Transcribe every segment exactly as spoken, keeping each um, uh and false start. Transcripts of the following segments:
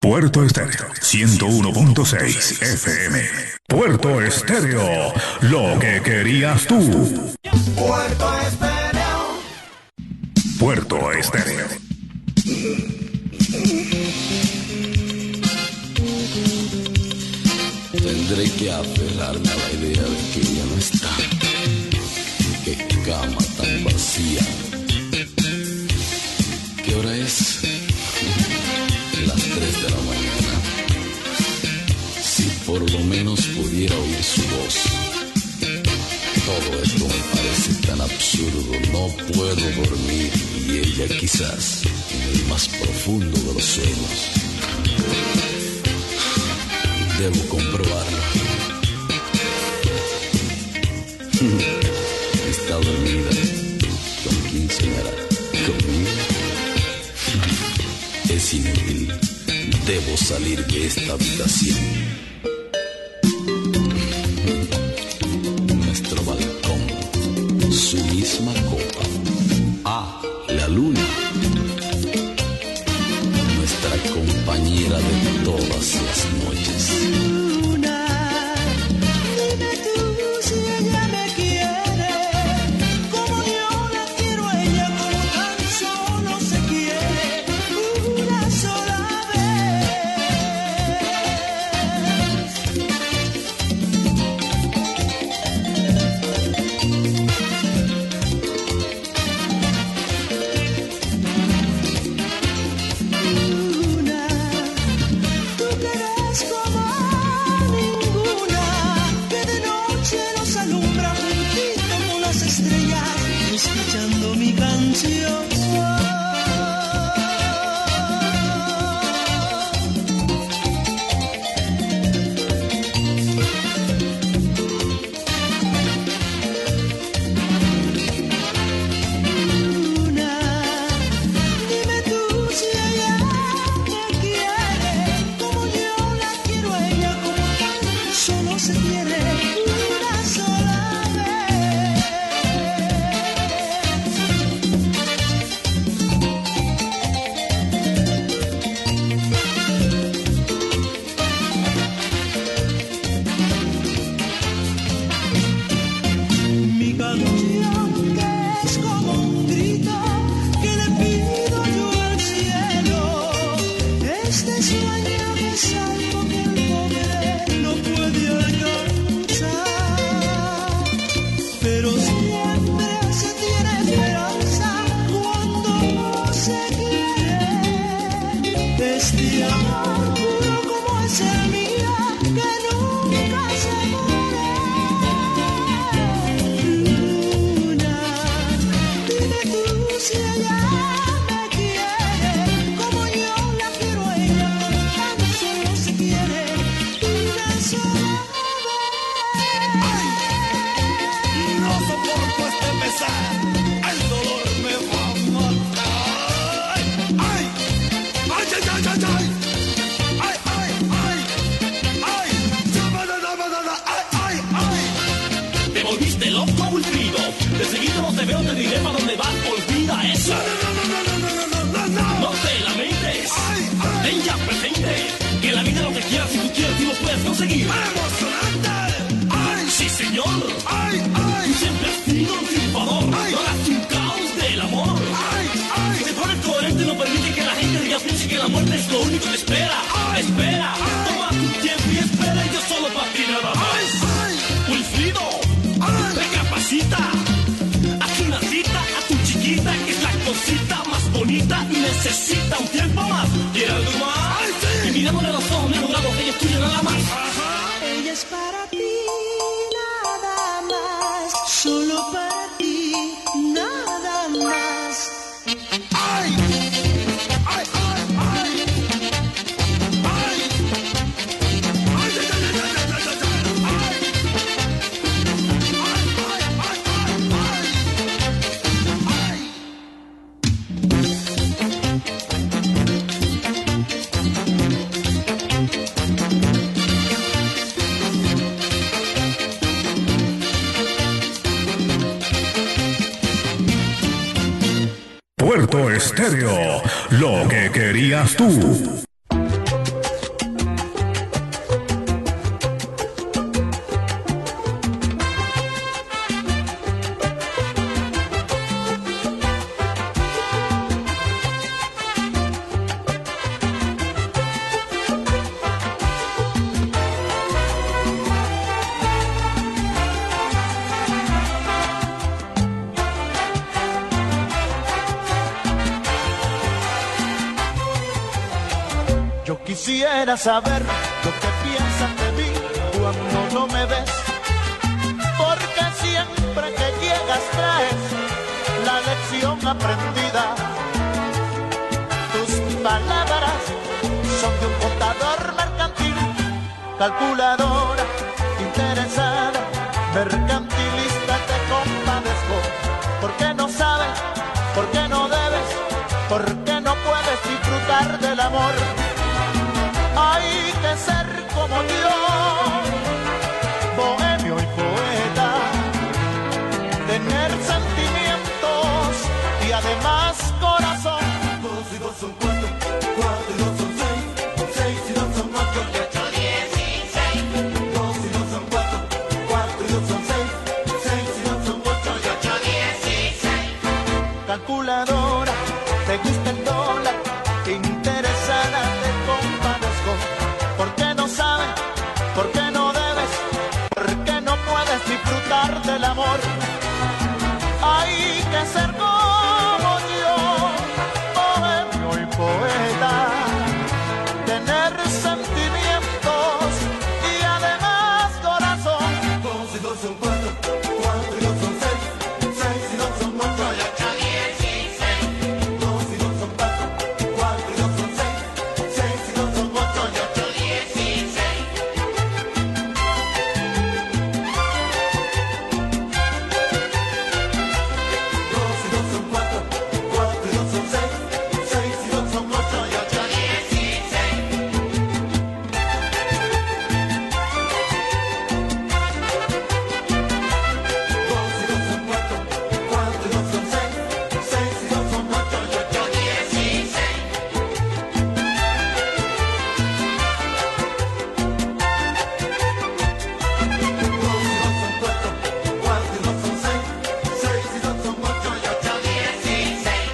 Puerto Estéreo, ciento uno punto seis F M. Puerto Estéreo, lo que querías tú. Puerto Estéreo. Puerto Estéreo. Tendré que aferrarme a la idea de que ella no está. Qué cama tan vacía. ¿Qué hora es? Las tres de la mañana. Si por lo menos pudiera oír su voz. Todo esto me parece tan absurdo. No puedo dormir y ella quizás en el más profundo de los sueños. Debo comprobarlo. Está dormida. ¿Con quién soñará? ¿Conmigo? Es inútil. Debo salir de esta habitación. Nuestro balcón. Su misma copa. Ah, la luna. Nuestra compañera de todas las noches. Escuchando mi canción. Puerto Estéreo, lo que querías tú. Yo quisiera saber lo que piensas de mí cuando no me ves, porque siempre que llegas traes la lección aprendida. Tus palabras son de un contador mercantil, calculadora, interesada, mercantilista. Te compadezco, porque no sabes, porque no debes, porque no puedes disfrutar del amor. Hay que ser como yo, bohemio y poeta, tener sentimientos y además corazón. Dos y dos son cuatro, cuatro y dos son seis, seis y dos son ocho, y ocho dieciséis. Dos y dos son cuatro, cuatro y dos son seis, seis y dos son ocho, y ocho dieciséis. Calculadora, te gusta el dólar, interesada, te compadezco, porque no sabes, porque no debes, porque no puedes disfrutar del amor. Hay que ser como yo, bohemio y poeta, tener sentimientos y además corazón. Dos y dos son cuatro, cuatro y dos son seis, seis y dos son ocho, y ocho dieciséis. Dos y dos son cuatro, cuatro y dos son seis, seis y dos son ocho, y ocho dieciséis. Dos y dos son cuatro, cuatro y dos son seis, seis y dos son ocho, y ocho dieciséis. Dos y dos son cuatro, cuatro y dos son seis, seis y dos son ocho, y ocho dieciséis. Dos y dos son cuatro, cuatro y dos son seis, seis y dos son ocho, y ocho dieciséis.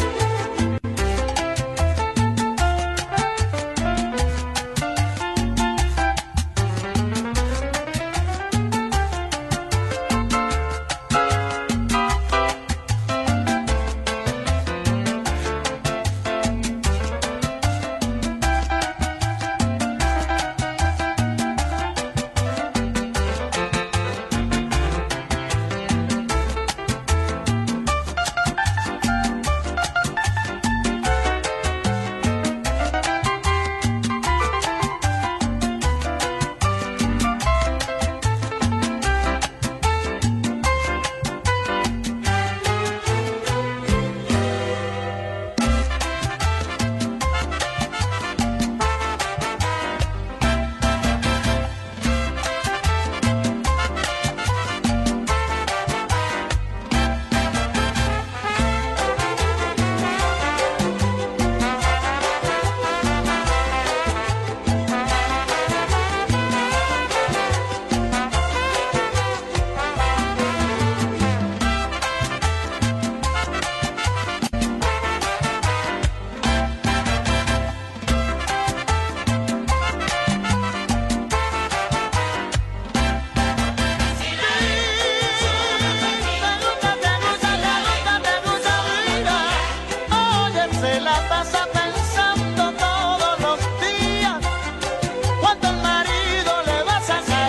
Se la pasa pensando todos los días cuánto el marido le va a sacar.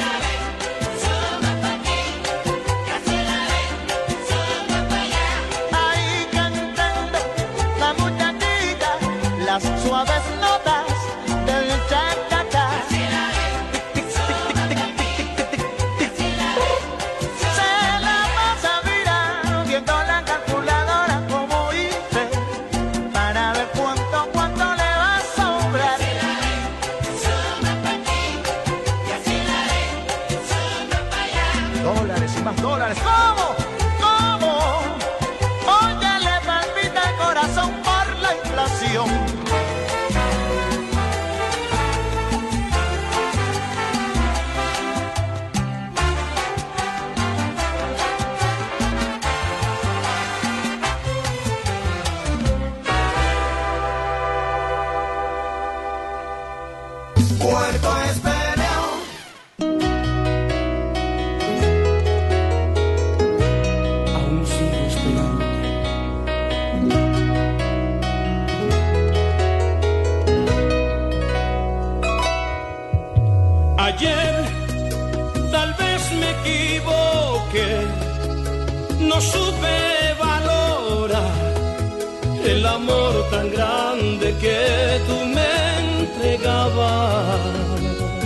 Ahí cantando la muchachita las suaves notas del cha-cha-cha. Se la pasa mirando, viendo la calculadora como hice, para ver cuánto, cuánto le va a sobrar. Dólares y más dólares. ¿Cómo? ¿Cómo? Oye, le palpita el corazón por la inflación. Puerto Estéreo. Aún sigo esperando. Ayer tal vez me equivoqué, no supe valorar el amor tan grande que tú me entregabas.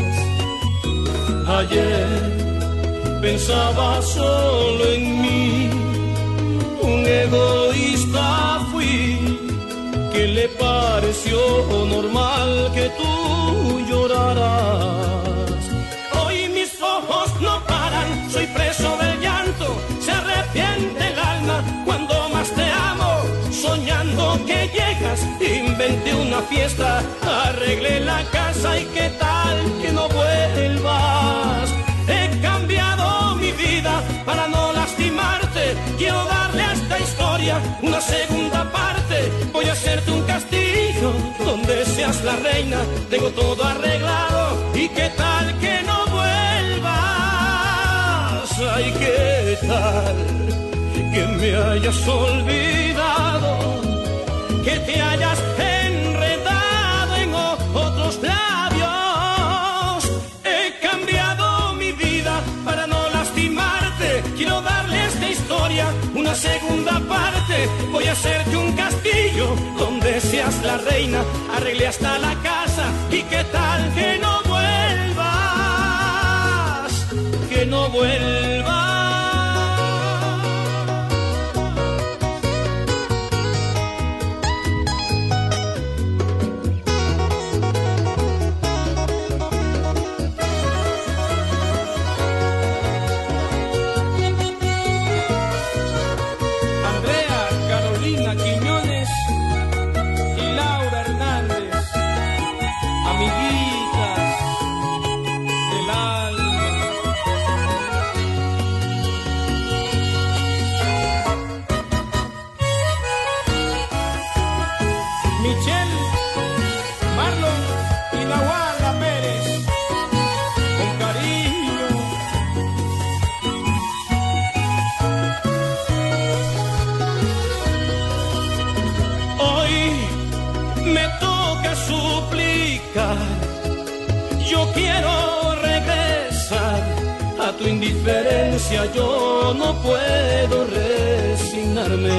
Ayer pensaba solo en mí, un egoísta fui, que le pareció normal que tú lloraras. Hoy mis ojos no paran, soy preso del llanto, se arrepiente el alma cuando más te amo. Soñando que llegas, inventé una fiesta, arreglé la casa y qué tal que no vuelvas. He cambiado mi vida para no lastimarte, quiero darle a esta historia una segunda parte. Voy a hacerte un castillo donde seas la reina, tengo todo arreglado y qué tal que no vuelvas. Ay, qué tal que me hayas olvidado, que te hayas enredado en otros labios. He cambiado mi vida para no lastimarte, quiero darle a esta historia una segunda parte. Voy a hacerte un castillo donde seas la reina, arreglé hasta la casa y qué tal que no vuelvas, que no vuelvas. Yo quiero regresar a tu indiferencia, yo no puedo resignarme.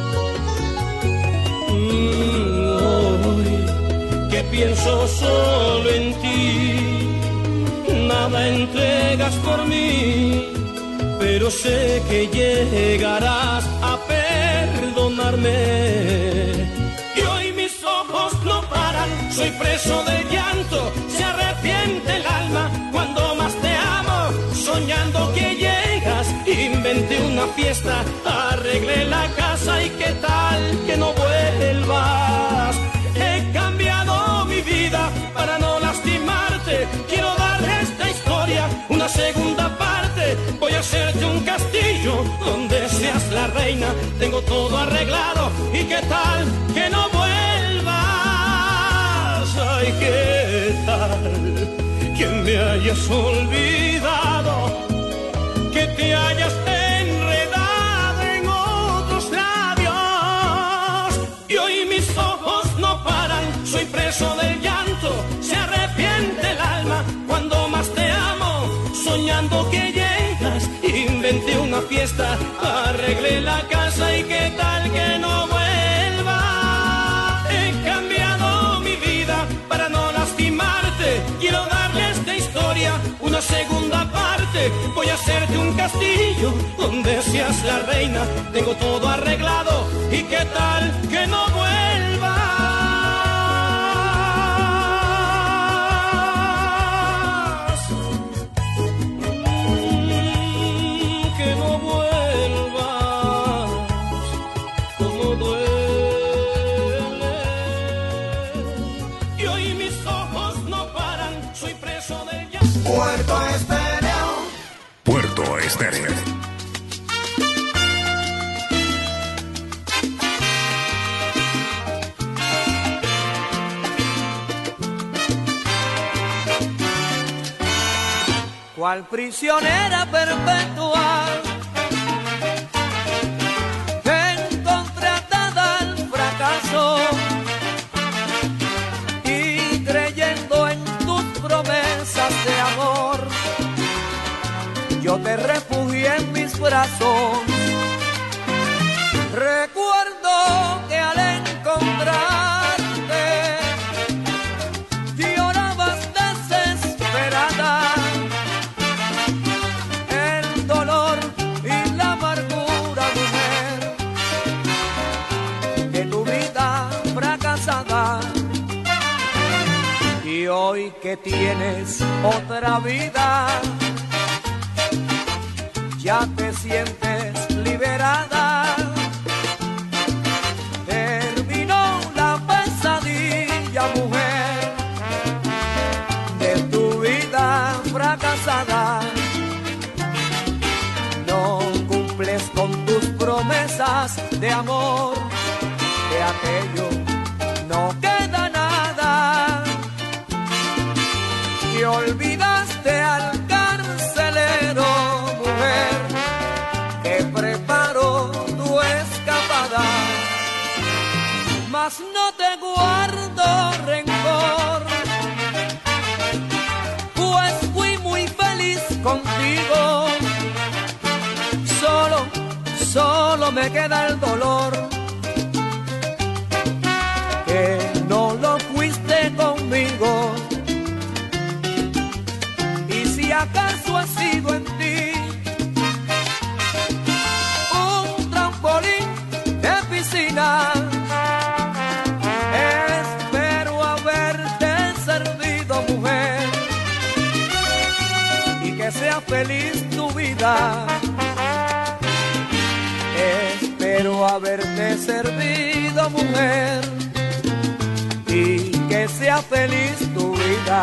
Mm, hoy que pienso solo en ti, nada entregas por mí, pero sé que llegarás a perdonarme. Y hoy mis ojos no paran, soy preso del llanto, se arrepiente el alma cuando más te amo. Soñando que llegas, inventé una fiesta, arreglé la casa y qué tal que no vuelvas. He cambiado mi vida para no lastimarte, quiero darle a esta historia una segunda parte. Voy a hacerte un castillo donde seas la reina, tengo todo arreglado y qué tal que no vuelvas. Ay, qué tal que me hayas olvidado, que te hayas enredado en otros labios. Y hoy mis ojos no paran, soy preso del llanto, se arrepiente el alma cuando más te amo. Soñando que llegas, inventé una fiesta, arreglé la casa y qué tal que no vuelva. He cambiado mi vida para no lastimarte, quiero darle a esta historia una segunda parte. Voy a hacerte un castillo donde seas la reina, tengo todo arreglado y qué tal que no vuelva. Puerto Estéreo. Puerto Estéreo. Cual prisionera perpetua que encontré atada al fracaso y creyendo en tus promesas de amor. corazón. Recuerdo que al encontrarte llorabas desesperada. El dolor y la amargura, mujer, de tu vida fracasada. Y hoy que tienes otra vida, ya te sientes liberada. Terminó la pesadilla, mujer, de tu vida fracasada. No cumples con tus promesas de amor, de aquello no queda nada. Y olvidaste al carcelero, mujer, que preparó tu escapada. Mas no te guardo rencor, pues fui muy feliz contigo. Solo, solo me queda el dolor, que no lo fuiste conmigo. ¿Acaso ha sido en ti un trampolín de piscina? Espero haberte servido, mujer, y que sea feliz tu vida. Espero haberte servido, mujer, y que sea feliz tu vida.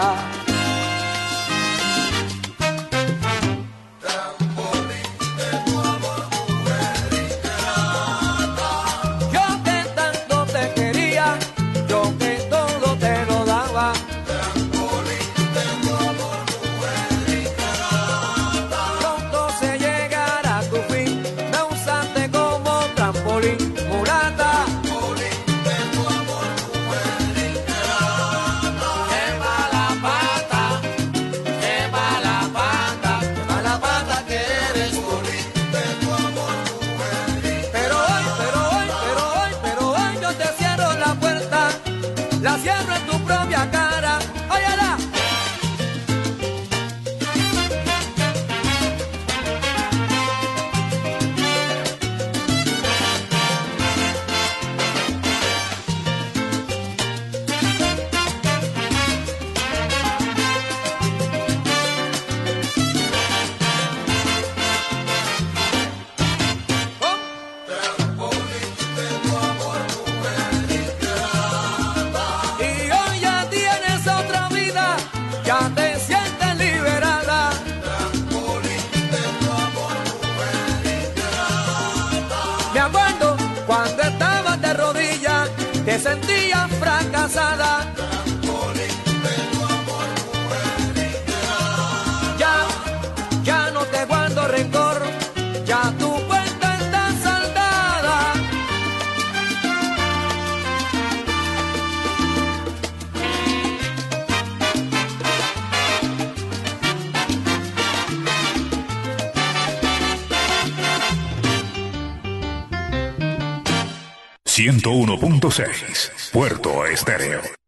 Te sentías fracasada. Ya, ya no te guardo rencor, ya tu cuenta está saldada. ciento uno punto seis Puerto Estéreo.